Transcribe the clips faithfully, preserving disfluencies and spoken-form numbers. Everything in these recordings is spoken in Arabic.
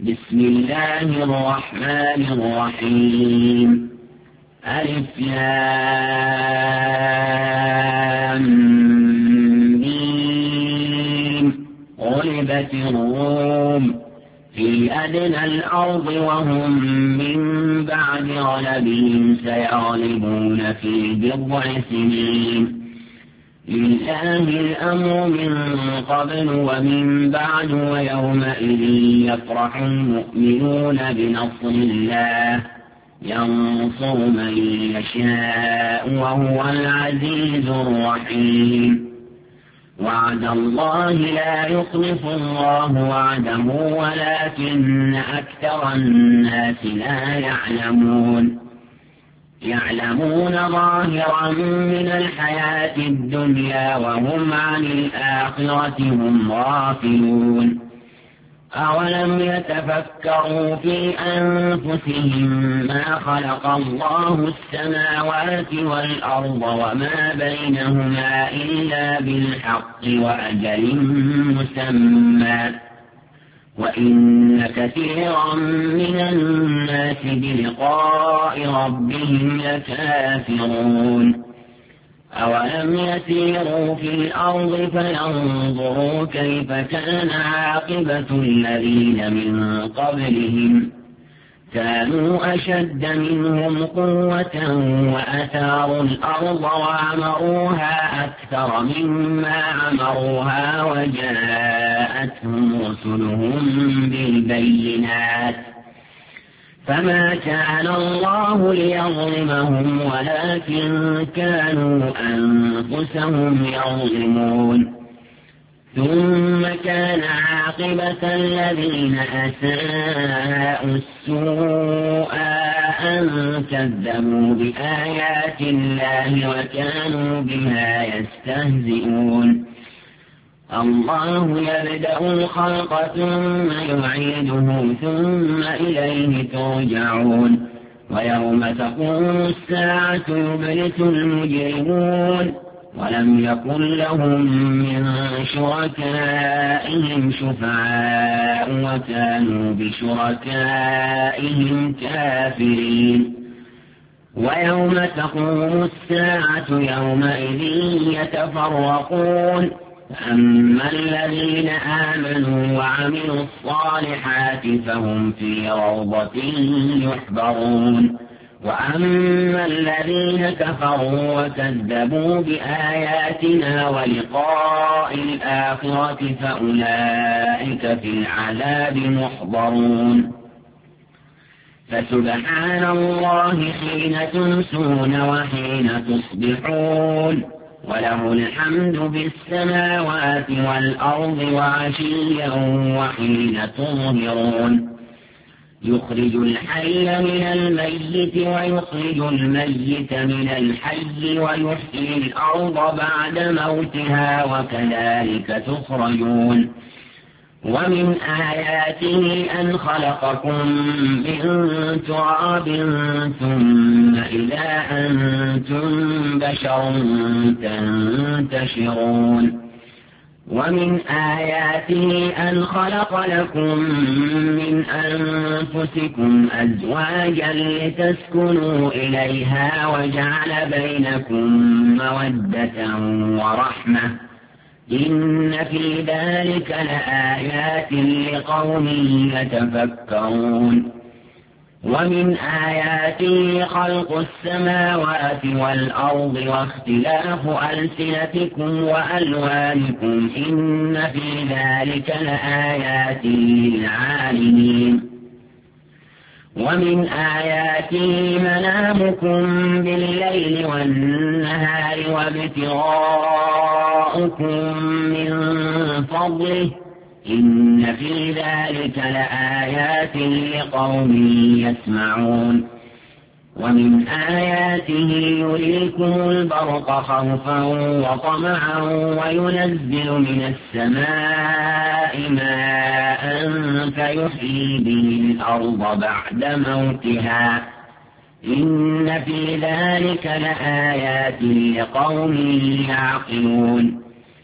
بسم الله الرحمن الرحيم ألف لام ميم غلبت الروم في أدنى الأرض وهم من بعد غلبهم سيغلبون في بضع سنين لله الأمر من قبل ومن بعد ويومئذ يفرح المؤمنون بنصر الله ينصر من يشاء وهو العزيز الرحيم وعد الله لا يخلف الله وعده ولكن أكثر الناس لا يعلمون يعلمون ظاهرا من الحياة الدنيا وهم عن الآخرة هم غافلون أولم يتفكروا في أنفسهم ما خلق الله السماوات والأرض وما بينهما إلا بالحق وأجل مسمى وإن كثيرا من الناس بلقاء ربهم لكافرون أولم يسيروا في الأرض فينظروا كيف كان عاقبة الذين من قبلهم كانوا أشد منهم قوة وأثاروا الأرض وعمروها أكثر مما عمروها وجاءتهم رسلهم بالبينات فما كان الله ليظلمهم ولكن كانوا أنفسهم يظلمون ثم كان عاقبة الذين أساءوا السوء أن كذبوا بآيات الله وكانوا بها يستهزئون الله يبدأ الخلق ثم يعيده ثم إليه ترجعون ويوم تقوم الساعة يبلس المجرمون ولم يكن لهم من شركائهم شفعاء وكانوا بشركائهم كافرين ويوم تقوم الساعة يومئذ يتفرقون فأما الذين آمنوا وعملوا الصالحات فهم في روضة يحبرون وأما الذين كفروا وكذبوا بآياتنا ولقاء الآخرة فأولئك في العذاب محضرون فسبحان الله حين تمسون وحين تصبحون وله الحمد بالسماوات والأرض وعشيا وحين تظهرون يخرج الحي من الميت ويخرج الميت من الحي ويحيي الأرض بعد موتها وكذلك تخرجون ومن آياته أن خلقكم من تراب ثم إذا أنتم بشر تنتشرون ومن آياته أن خلق لكم من أنفسكم أزواجا لتسكنوا إليها وجعل بينكم مودة ورحمة إن في ذلك لآيات لقوم يتفكرون ومن آياته خلق السماوات والأرض واختلاف ألسنتكم وألوانكم إن في ذلك لآيات للعالمين ومن آياته منامكم بالليل والنهار وابتغاؤكم من فضله إن في ذلك لآيات لقوم يسمعون ومن آياته يريكم البرق خوفا وطمعا وينزل من السماء ماء فيحيي به الأرض بعد موتها إن في ذلك لآيات لقوم يعقلون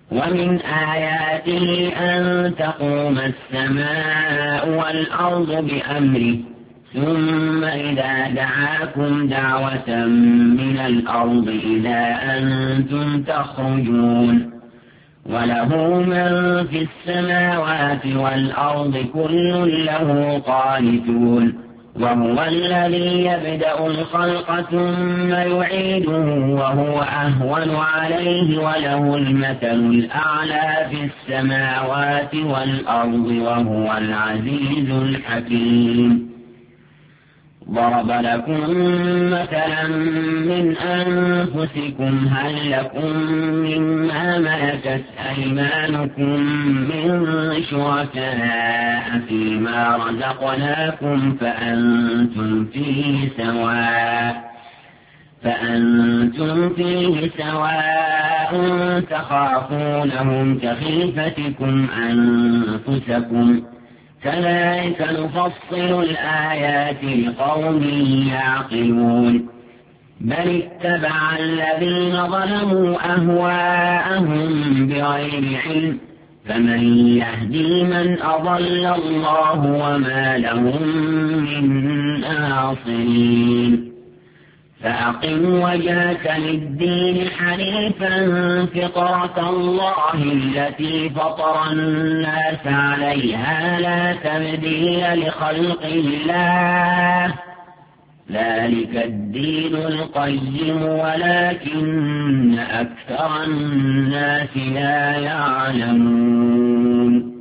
ومن آياته أن تقوم السماء والأرض بأمره ثم إذا دعاكم دعوة من الأرض إذا أنتم تخرجون وله من في السماوات والأرض كل له قانتون وهو الذي يبدأ الخلق ثم يعيده وهو أهون عليه وله المثل الأعلى في السماوات والأرض وهو العزيز الحكيم ضرب لكم مثلا من أنفسكم هل لكم مما ملكت أيمانكم من شركاء فيما رزقناكم فأنتم فيه سواء فأنتم فيه سواء تخافونهم كخيفتكم أنفسكم كذلك نفصل الآيات لقوم يعقلون بل اتبع الذين ظلموا أهواءهم بغير علم فمن يهدي من أضل الله وما لهم من ناصرين فأقم وجهك للدين حنيفا فطرة الله التي فطر الناس عليها لا تبديل لخلق الله ذلك الدين القيم ولكن أكثر الناس لا يعلمون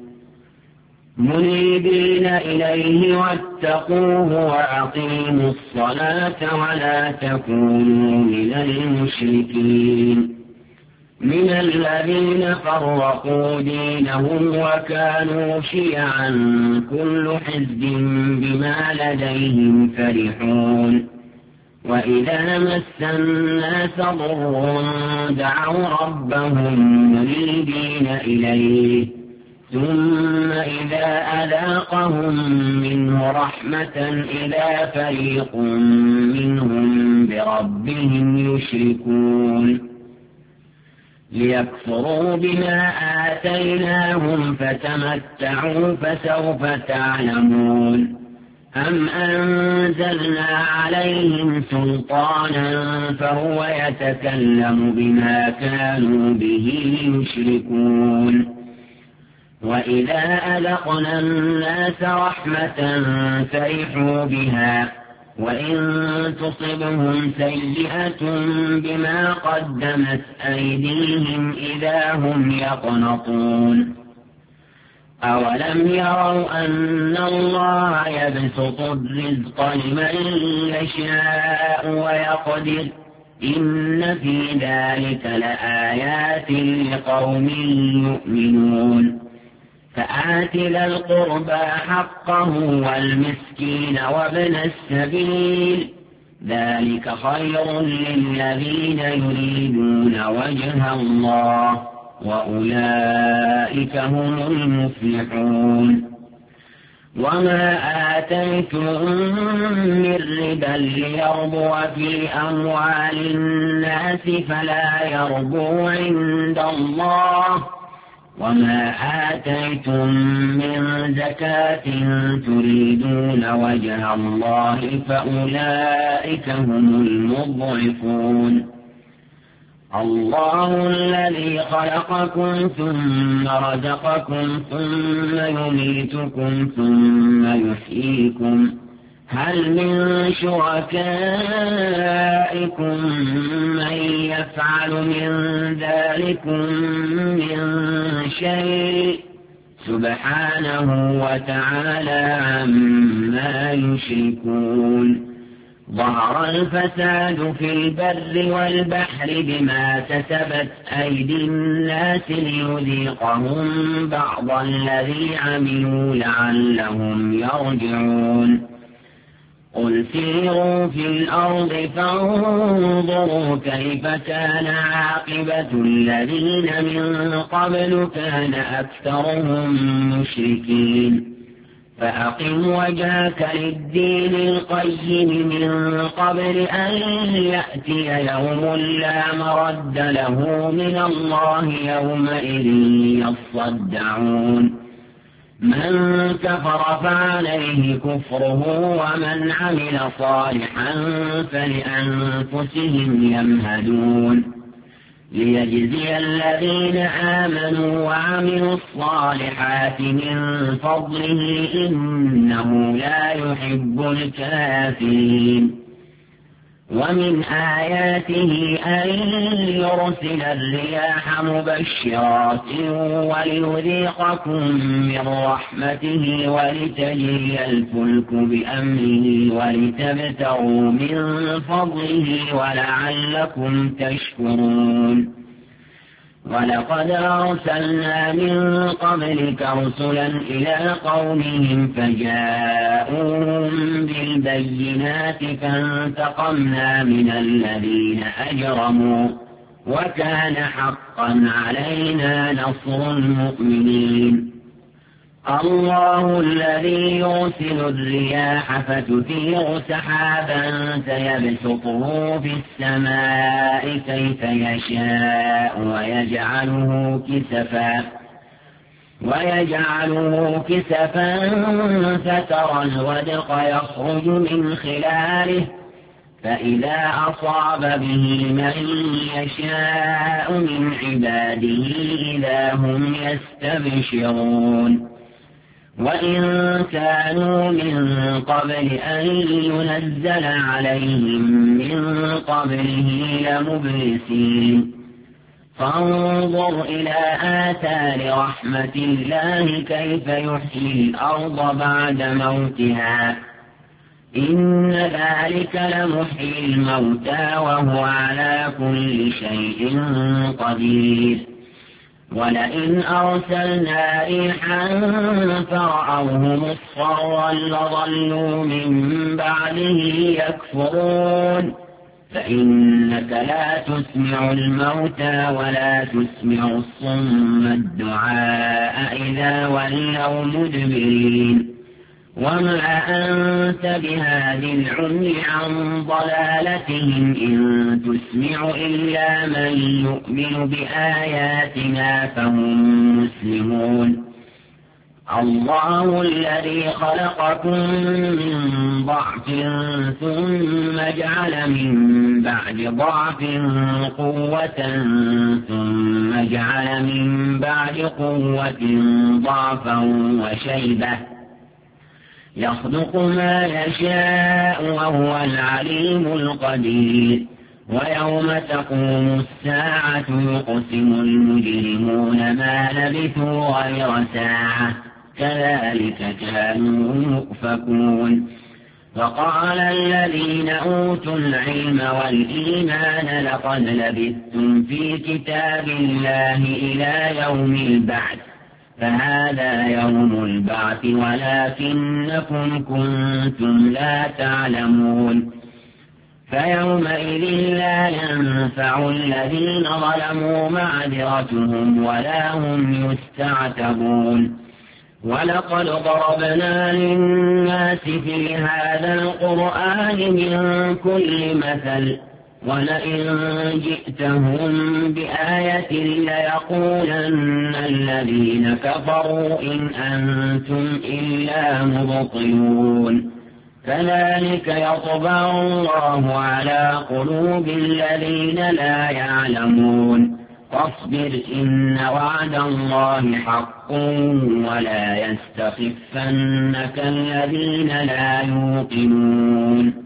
منيبين إليه واتقوه وأقيموا الصلاة ولا تكونوا من المشركين من الذين فرقوا دينهم وكانوا شيعا كل حزب بما لديهم فرحون وإذا مس الناس ضر دعوا ربهم منيبين إليه ثم إذا أذاقهم منه رحمة إذا فريق منهم بربهم يشركون ليكفروا بما آتيناهم فتمتعوا فسوف تعلمون أم أنزلنا عليهم سلطانا فهو يتكلم بما كانوا به يشركون وإذا أذقنا الناس رحمة فرحوا بها وإن تصبهم سيئة بما قدمت أيديهم إذا هم يقنطون أولم يروا أن الله يبسط الرزق لمن يشاء ويقدر إن في ذلك لآيات لقوم يؤمنون فآت ذا القربى حقه والمسكين وابن السبيل ذلك خير للذين يريدون وجه الله وأولئك هم المفلحون وما آتيتم من ربا ليربو في أموال الناس فلا يربو عند الله وما آتيتم من زكاة تريدون وجه الله فأولئك هم المضعفون الله الذي خلقكم ثم رزقكم ثم يميتكم ثم يحييكم هل من شركائكم من يفعل من ذلكم من شيء سبحانه وتعالى عما يشركون ظهر الفساد في البر والبحر بما كسبت أيدي الناس ليذيقهم بعض الذي عملوا لعلهم يرجعون قل سيروا في الأرض فانظروا كيف كان عاقبة الذين من قبل كان أكثرهم مشركين فأقم وجهك للدين القيم من قبل أن يأتي يوم لا مرد له من الله يومئذ يصدعون من كفر فعليه كفره ومن عمل صالحا فلأنفسهم يمهدون ليجزي الذين آمنوا وعملوا الصالحات من فضله إنه لا يحب الكافرين ومن آياته أن يرسل الرياح مبشرات وليذيقكم من رحمته ولتجري الفلك بأمره ولتبتغوا من فضله ولعلكم تشكرون ولقد أرسلنا من قبلك رسلا إلى قومهم فجاءوهم بالبينات فانتقمنا من الذين أجرموا وكان حقا علينا نصر المؤمنين الله الذي يرسل الرياح فتثير سحابا فيبسطه في السماء كيف يشاء ويجعله كسفا ويجعله كسفا فترى الودق يخرج من خلاله فإذا أصاب به من يشاء من عباده إذا هم يستبشرون وإن كانوا من قبل أن ينزل عليهم من قبله لمبلسين فانظر إلى آثار رحمة الله كيف يحيي الأرض بعد موتها إن ذلك لمحيي الموتى وهو على كل شيء قدير ولئن أرسلنا ريحا فرأوه مصفرا لظلوا من بعده يكفرون فإنك لا تسمع الموتى ولا تسمع الصم الدعاء إذا ولوا مدبرين وما أنت بهاد العمي عن ضلالتهم إن تسمع إلا من يؤمن بآياتنا فهم مسلمون الله الذي خلقكم من ضعف ثم جعل من بعد ضعف قوة ثم جعل من بعد قوة ضعفا وشيبة يخلق ما يشاء وهو العليم القدير ويوم تقوم الساعة يقسم المجرمون ما لبثوا غير ساعة كذلك كانوا يؤفكون وقال الذين أوتوا العلم والإيمان لقد لبثتم في كتاب الله إلى يوم البعث فهذا يوم البعث ولكنكم كنتم لا تعلمون فيومئذ لا ينفع الذين ظلموا معذرتهم ولا هم يستعتبون ولقد ضربنا للناس في هذا القرآن من كل مثل ولئن جئتهم بآية ليقولن الذين كفروا إن أنتم إلا مبطلون كذلك يطبع الله على قلوب الذين لا يعلمون فاصبر إن وعد الله حق ولا يستخفنك الذين لا يوقنون